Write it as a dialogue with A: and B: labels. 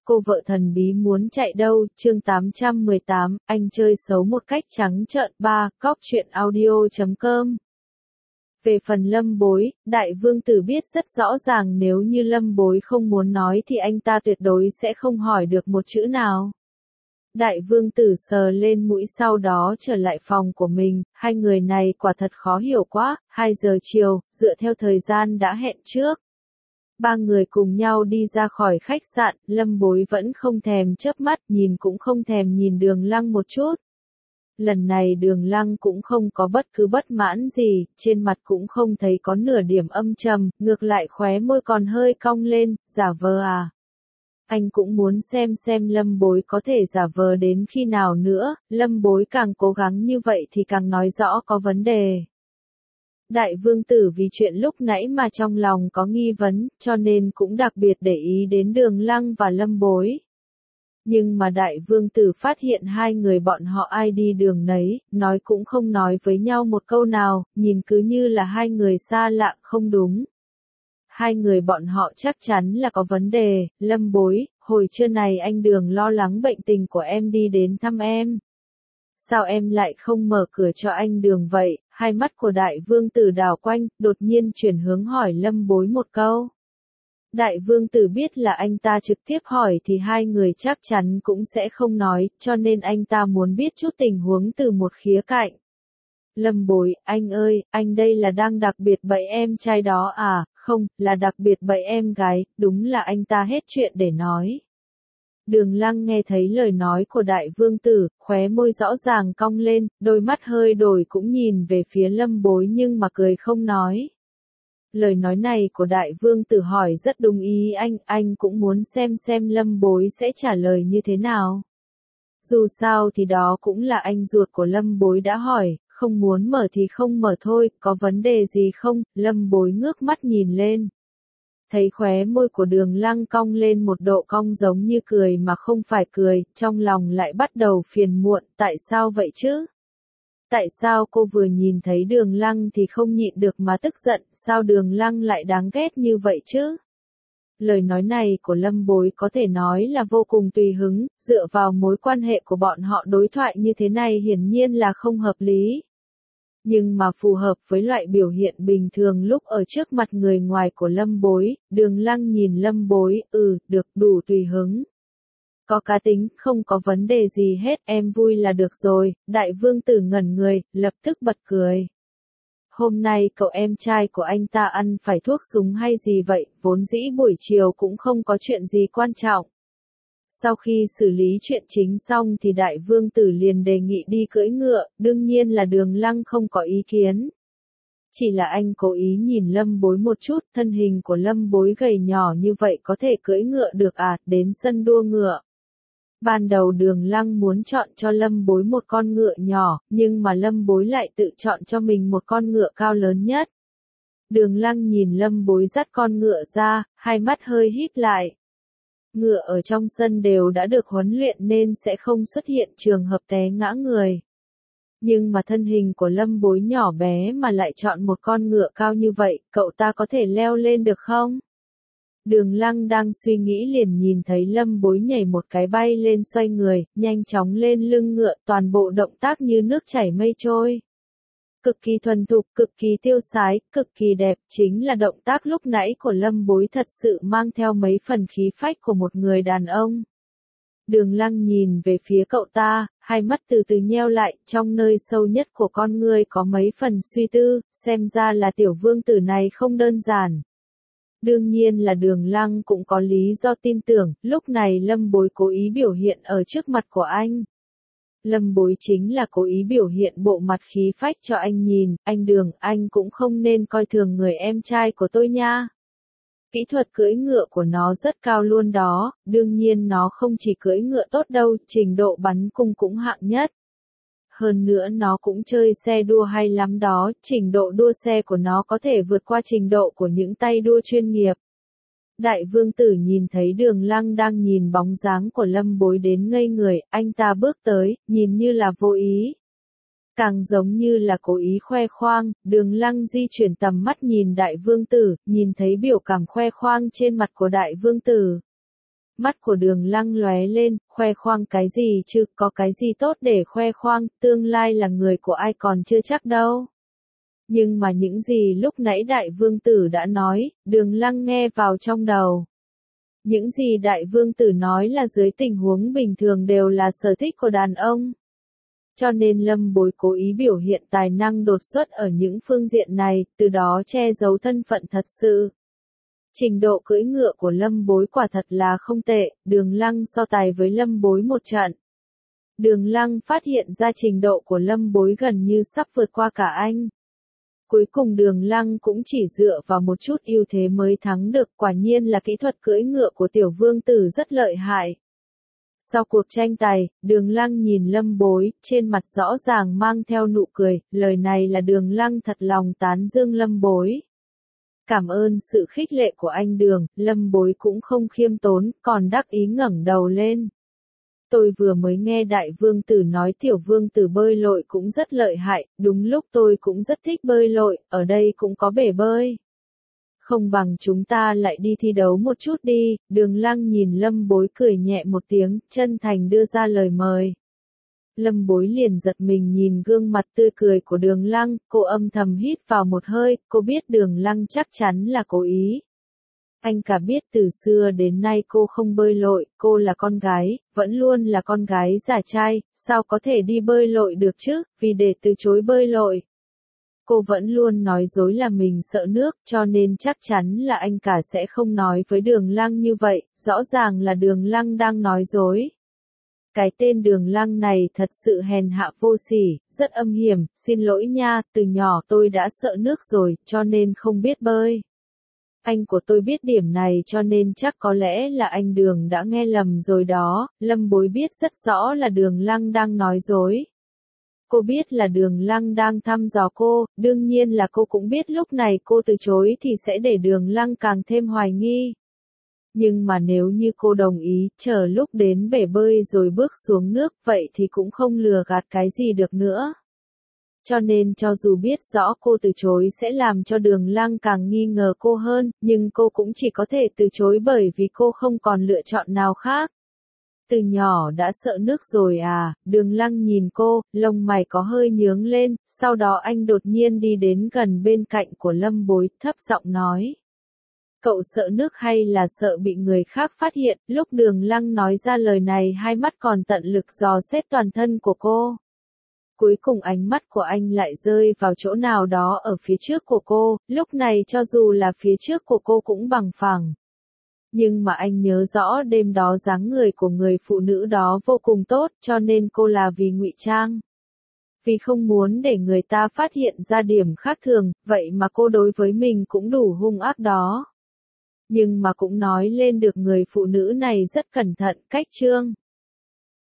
A: cô vợ thần bí muốn chạy đâu, chương 818, anh chơi xấu một cách trắng trợn. 3. Cóc truyện audio.com. Về phần Lâm Bối, Đại Vương Tử biết rất rõ ràng nếu như Lâm Bối không muốn nói thì anh ta tuyệt đối sẽ không hỏi được một chữ nào. Đại Vương Tử sờ lên mũi sau đó trở lại phòng của mình, hai người này quả thật khó hiểu quá. 2 giờ chiều, dựa theo thời gian đã hẹn trước. Ba người cùng nhau đi ra khỏi khách sạn, Lâm Bối vẫn không thèm chớp mắt, nhìn cũng không thèm nhìn Đường Lăng một chút. Lần này Đường Lăng cũng không có bất cứ bất mãn gì, trên mặt cũng không thấy có nửa điểm âm trầm, ngược lại khóe môi còn hơi cong lên, giả vờ à. Anh cũng muốn xem Lâm Bối có thể giả vờ đến khi nào nữa, Lâm Bối càng cố gắng như vậy thì càng nói rõ có vấn đề. Đại Vương Tử vì chuyện lúc nãy mà trong lòng có nghi vấn, cho nên cũng đặc biệt để ý đến Đường Lăng và Lâm Bối. Nhưng mà Đại Vương Tử phát hiện hai người bọn họ ai đi đường nấy, nói cũng không nói với nhau một câu nào, nhìn cứ như là hai người xa lạ, không đúng. Hai người bọn họ chắc chắn là có vấn đề. Lâm Bối, hồi trưa này anh Đường lo lắng bệnh tình của em đi đến thăm em. Sao em lại không mở cửa cho anh Đường vậy? Hai mắt của Đại Vương Tử đảo quanh, đột nhiên chuyển hướng hỏi Lâm Bối một câu. Đại Vương Tử biết là anh ta trực tiếp hỏi thì hai người chắc chắn cũng sẽ không nói, cho nên anh ta muốn biết chút tình huống từ một khía cạnh. Lâm Bối, anh ơi, anh đây là đang đặc biệt bẫy em trai đó à? Không, là đặc biệt bẫy em gái, đúng là anh ta hết chuyện để nói. Đường Lăng nghe thấy lời nói của Đại Vương Tử, khóe môi rõ ràng cong lên, đôi mắt hơi đổi cũng nhìn về phía Lâm Bối nhưng mà cười không nói. Lời nói này của Đại Vương Tử hỏi rất đúng ý anh cũng muốn xem Lâm Bối sẽ trả lời như thế nào. Dù sao thì đó cũng là anh ruột của Lâm Bối đã hỏi, không muốn mở thì không mở thôi, có vấn đề gì không? Lâm Bối ngước mắt nhìn lên. Thấy khóe môi của Đường Lăng cong lên một độ cong giống như cười mà không phải cười, trong lòng lại bắt đầu phiền muộn, tại sao vậy chứ? Tại sao cô vừa nhìn thấy Đường Lăng thì không nhịn được mà tức giận, sao Đường Lăng lại đáng ghét như vậy chứ? Lời nói này của Lâm Bối có thể nói là vô cùng tùy hứng, dựa vào mối quan hệ của bọn họ đối thoại như thế này hiển nhiên là không hợp lý. Nhưng mà phù hợp với loại biểu hiện bình thường lúc ở trước mặt người ngoài của Lâm Bối, Đường Lăng nhìn Lâm Bối, được, đủ tùy hứng. Có cá tính, không có vấn đề gì hết, em vui là được rồi. Đại Vương Tử ngẩn người, lập tức bật cười. Hôm nay cậu em trai của anh ta ăn phải thuốc súng hay gì vậy, vốn dĩ buổi chiều cũng không có chuyện gì quan trọng. Sau khi xử lý chuyện chính xong thì Đại Vương Tử liền đề nghị đi cưỡi ngựa, đương nhiên là Đường Lăng không có ý kiến. Chỉ là anh cố ý nhìn Lâm Bối một chút, thân hình của Lâm Bối gầy nhỏ như vậy có thể cưỡi ngựa được à, đến sân đua ngựa. Ban đầu Đường Lăng muốn chọn cho Lâm Bối một con ngựa nhỏ, nhưng mà Lâm Bối lại tự chọn cho mình một con ngựa cao lớn nhất. Đường Lăng nhìn Lâm Bối dắt con ngựa ra, hai mắt hơi híp lại. Ngựa ở trong sân đều đã được huấn luyện nên sẽ không xuất hiện trường hợp té ngã người. Nhưng mà thân hình của Lâm Bối nhỏ bé mà lại chọn một con ngựa cao như vậy, cậu ta có thể leo lên được không? Đường Lăng đang suy nghĩ liền nhìn thấy Lâm Bối nhảy một cái bay lên xoay người, nhanh chóng lên lưng ngựa, toàn bộ động tác như nước chảy mây trôi. Cực kỳ thuần thục, cực kỳ tiêu sái, cực kỳ đẹp, chính là động tác lúc nãy của Lâm Bối thật sự mang theo mấy phần khí phách của một người đàn ông. Đường Lăng nhìn về phía cậu ta, hai mắt từ từ nheo lại, trong nơi sâu nhất của con người có mấy phần suy tư, xem ra là tiểu vương tử này không đơn giản. Đương nhiên là Đường Lăng cũng có lý do tin tưởng, lúc này Lâm Bối cố ý biểu hiện ở trước mặt của anh. Lâm Bối chính là cố ý biểu hiện bộ mặt khí phách cho anh nhìn, anh Đường, anh cũng không nên coi thường người em trai của tôi nha. Kỹ thuật cưỡi ngựa của nó rất cao luôn đó, đương nhiên nó không chỉ cưỡi ngựa tốt đâu, trình độ bắn cung cũng hạng nhất. Hơn nữa nó cũng chơi xe đua hay lắm đó, trình độ đua xe của nó có thể vượt qua trình độ của những tay đua chuyên nghiệp. Đại Vương Tử nhìn thấy Đường Lăng đang nhìn bóng dáng của Lâm Bối đến ngây người, anh ta bước tới, nhìn như là vô ý. Càng giống như là cố ý khoe khoang, Đường Lăng di chuyển tầm mắt nhìn Đại Vương Tử, nhìn thấy biểu cảm khoe khoang trên mặt của Đại Vương Tử. Mắt của Đường Lăng lóe lên, khoe khoang cái gì chứ, có cái gì tốt để khoe khoang, tương lai là người của ai còn chưa chắc đâu. Nhưng mà những gì lúc nãy đại vương tử đã nói, Đường Lăng nghe vào trong đầu. Những gì đại vương tử nói là dưới tình huống bình thường đều là sở thích của đàn ông. Cho nên Lâm Bối cố ý biểu hiện tài năng đột xuất ở những phương diện này, từ đó che giấu thân phận thật sự. Trình độ cưỡi ngựa của Lâm Bối quả thật là không tệ, Đường Lăng so tài với Lâm Bối một trận. Đường Lăng phát hiện ra trình độ của Lâm Bối gần như sắp vượt qua cả anh. Cuối cùng Đường Lăng cũng chỉ dựa vào một chút ưu thế mới thắng được, quả nhiên là kỹ thuật cưỡi ngựa của tiểu vương tử rất lợi hại. Sau cuộc tranh tài, Đường Lăng nhìn Lâm Bối, trên mặt rõ ràng mang theo nụ cười, lời này là Đường Lăng thật lòng tán dương Lâm Bối. Cảm ơn sự khích lệ của anh Đường, Lâm Bối cũng không khiêm tốn, còn đắc ý ngẩng đầu lên. Tôi vừa mới nghe đại vương tử nói tiểu vương tử bơi lội cũng rất lợi hại, đúng lúc tôi cũng rất thích bơi lội, ở đây cũng có bể bơi. Không bằng chúng ta lại đi thi đấu một chút đi, Đường Lăng nhìn Lâm Bối cười nhẹ một tiếng, chân thành đưa ra lời mời. Lâm Bối liền giật mình nhìn gương mặt tươi cười của Đường Lăng, cô âm thầm hít vào một hơi, cô biết Đường Lăng chắc chắn là cố ý. Anh cả biết từ xưa đến nay cô không bơi lội, cô là con gái, vẫn luôn là con gái giả trai, sao có thể đi bơi lội được chứ, vì để từ chối bơi lội. Cô vẫn luôn nói dối là mình sợ nước, cho nên chắc chắn là anh cả sẽ không nói với Đường Lăng như vậy, rõ ràng là Đường Lăng đang nói dối. Cái tên Đường Lăng này thật sự hèn hạ vô sỉ, rất âm hiểm, xin lỗi nha, từ nhỏ tôi đã sợ nước rồi, cho nên không biết bơi. Anh của tôi biết điểm này cho nên chắc có lẽ là anh Đường đã nghe lầm rồi đó, Lâm Bối biết rất rõ là Đường Lăng đang nói dối. Cô biết là Đường Lăng đang thăm dò cô, đương nhiên là cô cũng biết lúc này cô từ chối thì sẽ để Đường Lăng càng thêm hoài nghi. Nhưng mà nếu như cô đồng ý, chờ lúc đến bể bơi rồi bước xuống nước, vậy thì cũng không lừa gạt cái gì được nữa. Cho nên cho dù biết rõ cô từ chối sẽ làm cho Đường Lăng càng nghi ngờ cô hơn, nhưng cô cũng chỉ có thể từ chối bởi vì cô không còn lựa chọn nào khác. Từ nhỏ đã sợ nước rồi à, Đường Lăng nhìn cô, lông mày có hơi nhướng lên, sau đó anh đột nhiên đi đến gần bên cạnh của Lâm Bối, thấp giọng nói. Cậu sợ nước hay là sợ bị người khác phát hiện, lúc Đường Lăng nói ra lời này hai mắt còn tận lực dò xét toàn thân của cô. Cuối cùng ánh mắt của anh lại rơi vào chỗ nào đó ở phía trước của cô, lúc này cho dù là phía trước của cô cũng bằng phẳng. Nhưng mà anh nhớ rõ đêm đó dáng người của người phụ nữ đó vô cùng tốt, cho nên cô là vì ngụy trang. Vì không muốn để người ta phát hiện ra điểm khác thường, vậy mà cô đối với mình cũng đủ hung ác đó. Nhưng mà cũng nói lên được người phụ nữ này rất cẩn thận, cách trương.